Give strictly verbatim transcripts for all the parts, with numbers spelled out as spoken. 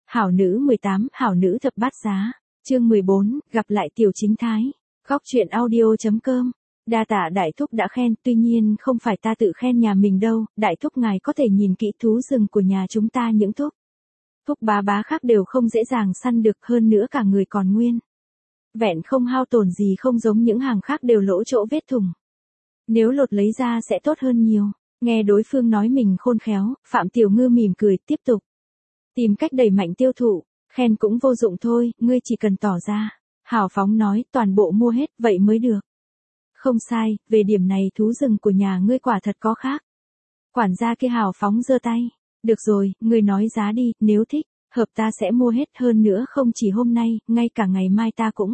Hảo nữ mười tám, hảo nữ thập bát giá. Chương mười bốn, gặp lại Tiểu Chính Thái. Góc truyện audio.com. Đa tạ đại thúc đã khen, tuy nhiên không phải ta tự khen nhà mình đâu, đại thúc ngài có thể nhìn kỹ thú rừng của nhà chúng ta, những thúc. Thúc bá bá khác đều không dễ dàng săn được, hơn nữa cả người còn nguyên. Vẹn không hao tổn gì, không giống những hàng khác đều lỗ chỗ vết thủng. Nếu lột lấy ra sẽ tốt hơn nhiều. Nghe đối phương nói mình khôn khéo, Phạm Tiểu Ngư mỉm cười, tiếp tục. Tìm cách đẩy mạnh tiêu thụ, khen cũng vô dụng thôi, ngươi chỉ cần tỏ ra. Hào phóng nói, toàn bộ mua hết, vậy mới được. Không sai, về điểm này thú rừng của nhà ngươi quả thật có khác. Quản gia kia hào phóng giơ tay. Được rồi, ngươi nói giá đi, nếu thích, hợp ta sẽ mua hết, hơn nữa không chỉ hôm nay, ngay cả ngày mai ta cũng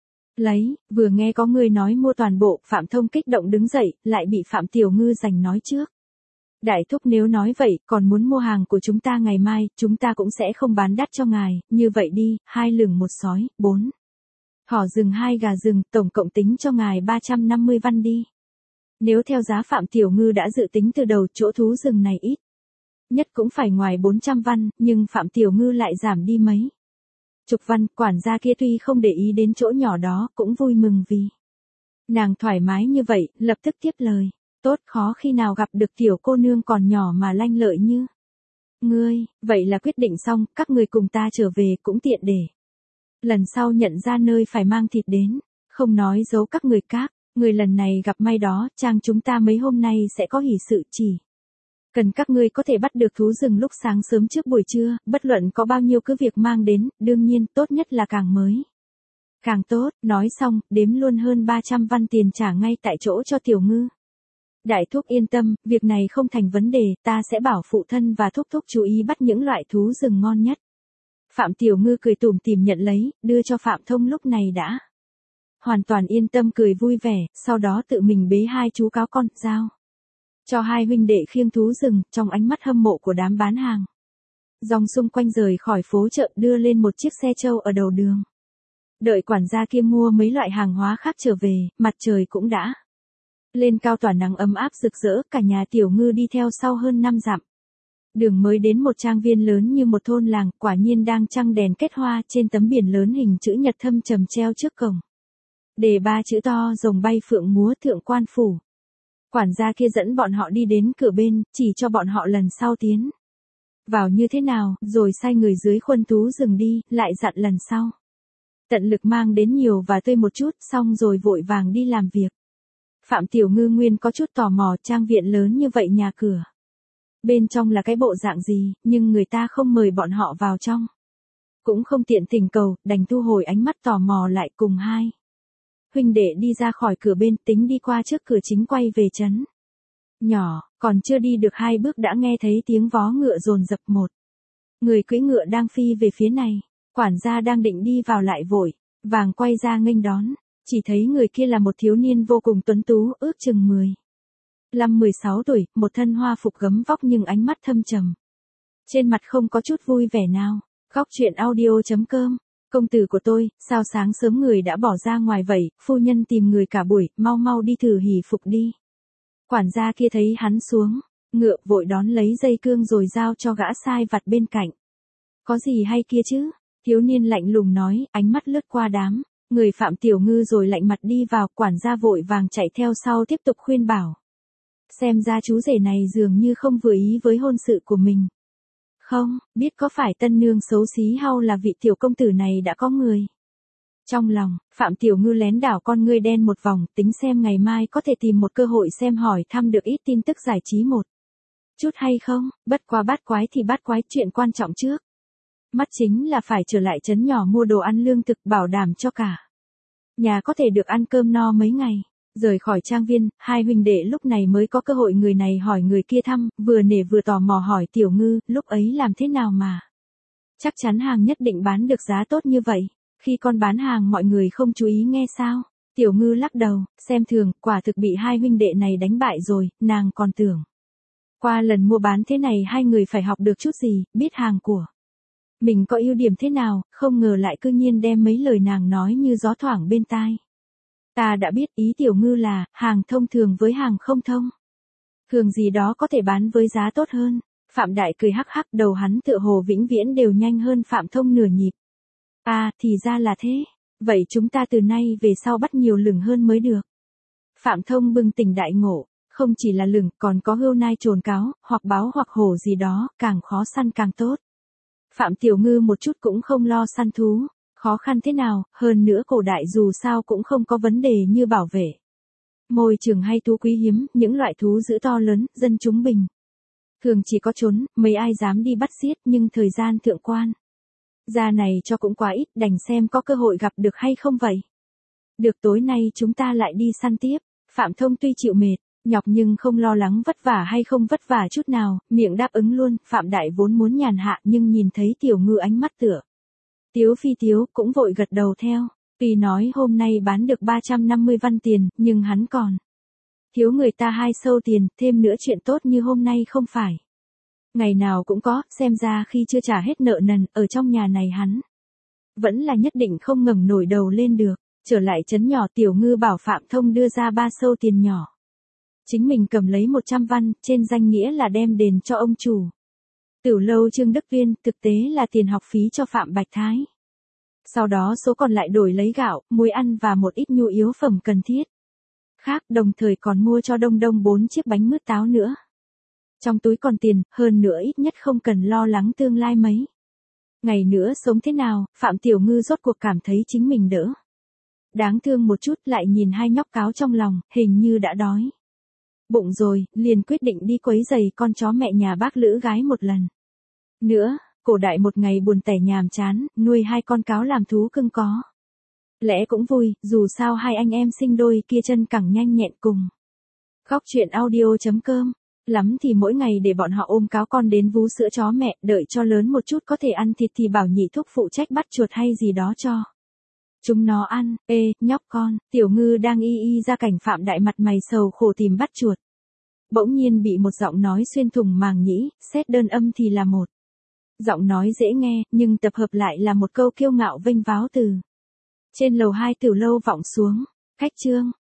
lấy. Vừa nghe có người nói mua toàn bộ, Phạm Thông kích động đứng dậy, lại bị Phạm Tiểu Ngư giành nói trước. Đại thúc nếu nói vậy, còn muốn mua hàng của chúng ta ngày mai, chúng ta cũng sẽ không bán đắt cho ngài, như vậy đi, hai lửng một sói, bốn. Thỏ rừng hai gà rừng, tổng cộng tính cho ngài ba trăm năm mươi văn đi. Nếu theo giá Phạm Tiểu Ngư đã dự tính từ đầu, chỗ thú rừng này ít nhất cũng phải ngoài bốn trăm văn, nhưng Phạm Tiểu Ngư lại giảm đi mấy chục văn. Quản gia kia tuy không để ý đến chỗ nhỏ đó, cũng vui mừng vì nàng thoải mái như vậy, lập tức tiếp lời. Tốt, khó khi nào gặp được tiểu cô nương còn nhỏ mà lanh lợi như ngươi. Vậy là quyết định xong, các người cùng ta trở về cũng tiện để lần sau nhận ra nơi phải mang thịt đến, không nói giấu các người các. Người lần này gặp may đó, trang chúng ta mấy hôm nay sẽ có hỷ sự, chỉ cần các ngươi có thể bắt được thú rừng lúc sáng sớm trước buổi trưa, bất luận có bao nhiêu cứ việc mang đến, đương nhiên tốt nhất là càng mới càng tốt. Nói xong, đếm luôn hơn ba trăm văn tiền trả ngay tại chỗ cho Tiểu Ngư. Đại thúc yên tâm, việc này không thành vấn đề, ta sẽ bảo phụ thân và thúc thúc chú ý bắt những loại thú rừng ngon nhất. Phạm Tiểu Ngư cười tủm tỉm nhận lấy, đưa cho Phạm Thông, lúc này đã hoàn toàn yên tâm cười vui vẻ, sau đó tự mình bế hai chú cáo con, giao cho hai huynh đệ khiêng thú rừng, trong ánh mắt hâm mộ của đám bán hàng. Dòng xung quanh rời khỏi phố chợ, đưa lên một chiếc xe trâu ở đầu đường. Đợi quản gia kia mua mấy loại hàng hóa khác trở về, mặt trời cũng đã lên cao tỏa nắng ấm áp rực rỡ, cả nhà Tiểu Ngư đi theo sau hơn năm dặm. Đường mới đến một trang viên lớn như một thôn làng, quả nhiên đang trăng đèn kết hoa, trên tấm biển lớn hình chữ nhật thâm trầm treo trước cổng. Đề ba chữ to, rồng bay phượng múa, thượng quan phủ. Quản gia kia dẫn bọn họ đi đến cửa bên, chỉ cho bọn họ lần sau tiến vào như thế nào, rồi sai người dưới khuôn thú rừng đi, lại dặn lần sau tận lực mang đến nhiều và tươi một chút, xong rồi vội vàng đi làm việc. Phạm Tiểu Ngư nguyên có chút tò mò, trang viện lớn như vậy, nhà cửa bên trong là cái bộ dạng gì, nhưng người ta không mời bọn họ vào trong, cũng không tiện tình cầu, đành thu hồi ánh mắt tò mò lại, cùng hai huynh đệ đi ra khỏi cửa bên, tính đi qua trước cửa chính quay về trấn nhỏ. Còn chưa đi được hai bước đã nghe thấy tiếng vó ngựa dồn dập, một người cưỡi ngựa đang phi về phía này. Quản gia đang định đi vào lại vội vàng quay ra nghênh đón, chỉ thấy người kia là một thiếu niên vô cùng tuấn tú, ước chừng mười lăm mười sáu tuổi, một thân hoa phục gấm vóc nhưng ánh mắt thâm trầm, trên mặt không có chút vui vẻ nào. Góc truyện audio.com. Công tử của tôi, sao sáng sớm người đã bỏ ra ngoài vậy, phu nhân tìm người cả buổi, mau mau đi thử hỷ phục đi. Quản gia kia thấy hắn xuống ngựa, vội đón lấy dây cương rồi giao cho gã sai vặt bên cạnh. Có gì hay kia chứ? Thiếu niên lạnh lùng nói, ánh mắt lướt qua đám người Phạm Tiểu Ngư rồi lạnh mặt đi vào. Quản gia vội vàng chạy theo sau tiếp tục khuyên bảo. Xem ra chú rể này dường như không vừa ý với hôn sự của mình. Không, biết có phải tân nương xấu xí hay là vị tiểu công tử này đã có người trong lòng. Phạm Tiểu Ngư lén đảo con ngươi đen một vòng, tính xem ngày mai có thể tìm một cơ hội xem hỏi thăm được ít tin tức giải trí một chút hay không. Bất quá bát quái thì bát quái, chuyện quan trọng trước mắt chính là phải trở lại trấn nhỏ mua đồ ăn lương thực, bảo đảm cho cả nhà có thể được ăn cơm no mấy ngày. Rời khỏi trang viên, hai huynh đệ lúc này mới có cơ hội người này hỏi người kia thăm, vừa nể vừa tò mò hỏi Tiểu Ngư, lúc ấy làm thế nào mà chắc chắn hàng nhất định bán được giá tốt như vậy, khi con bán hàng mọi người không chú ý nghe sao? Tiểu Ngư lắc đầu, xem thường, quả thực bị hai huynh đệ này đánh bại rồi, nàng còn tưởng qua lần mua bán thế này hai người phải học được chút gì, biết hàng của mình có ưu điểm thế nào, không ngờ lại cư nhiên đem mấy lời nàng nói như gió thoảng bên tai. Ta đã biết, ý Tiểu Ngư là, hàng thông thường với hàng không thông thường gì đó có thể bán với giá tốt hơn. Phạm Đại cười hắc hắc, đầu hắn tựa hồ vĩnh viễn đều nhanh hơn Phạm Thông nửa nhịp. À, thì ra là thế. Vậy chúng ta từ nay về sau bắt nhiều lửng hơn mới được. Phạm Thông bừng tỉnh đại ngộ, không chỉ là lửng, còn có hươu nai trồn cáo, hoặc báo hoặc hổ gì đó, càng khó săn càng tốt. Phạm Tiểu Ngư một chút cũng không lo săn thú, khó khăn thế nào, hơn nữa cổ đại dù sao cũng không có vấn đề như bảo vệ môi trường hay thú quý hiếm, những loại thú dữ to lớn, dân chúng bình thường chỉ có trốn, mấy ai dám đi bắt giết, nhưng thời gian thượng quan gia này cho cũng quá ít, đành xem có cơ hội gặp được hay không vậy. Được, tối nay chúng ta lại đi săn tiếp. Phạm Thông tuy chịu mệt, nhọc nhưng không lo lắng vất vả hay không vất vả chút nào, miệng đáp ứng luôn. Phạm Đại vốn muốn nhàn hạ nhưng nhìn thấy Tiểu Ngư ánh mắt tựa tiếu phi tiếu, cũng vội gật đầu theo. Tuy nói hôm nay bán được ba trăm năm mươi văn tiền, nhưng hắn còn thiếu người ta hai sâu tiền, thêm nữa chuyện tốt như hôm nay không phải ngày nào cũng có, xem ra khi chưa trả hết nợ nần, ở trong nhà này hắn vẫn là nhất định không ngẩng nổi đầu lên được. Trở lại trấn nhỏ, Tiểu Ngư bảo Phạm Thông đưa ra ba sâu tiền nhỏ. Chính mình cầm lấy một trăm văn, trên danh nghĩa là đem đền cho ông chủ Tửu lâu Trương Đức Viên, thực tế là tiền học phí cho Phạm Bạch Thái. Sau đó số còn lại đổi lấy gạo, muối ăn và một ít nhu yếu phẩm cần thiết khác, đồng thời còn mua cho Đông Đông bốn chiếc bánh mứt táo nữa. Trong túi còn tiền, hơn nữa ít nhất không cần lo lắng tương lai mấy ngày nữa sống thế nào. Phạm Tiểu Ngư rốt cuộc cảm thấy chính mình đỡ đáng thương một chút, lại nhìn hai nhóc cáo trong lòng, hình như đã đói bụng rồi, liền quyết định đi quấy giày con chó mẹ nhà bác Lữ gái một lần nữa. Cổ đại một ngày buồn tẻ nhàm chán, nuôi hai con cáo làm thú cưng có lẽ cũng vui, dù sao hai anh em sinh đôi kia chân cẳng nhanh nhẹn cùng. Góc truyện audio chấm com. Lắm thì mỗi ngày để bọn họ ôm cáo con đến vú sữa chó mẹ, đợi cho lớn một chút có thể ăn thịt thì bảo nhị thúc phụ trách bắt chuột hay gì đó cho chúng nó ăn. Ê, nhóc con. Tiểu Ngư đang y y ra cảnh Phạm Đại mặt mày sầu khổ tìm bắt chuột. Bỗng nhiên bị một giọng nói xuyên thủng màng nhĩ, xét đơn âm thì là một giọng nói dễ nghe, nhưng tập hợp lại là một câu kiêu ngạo vênh váo từ trên lầu hai Tửu lâu vọng xuống. Khách Trương,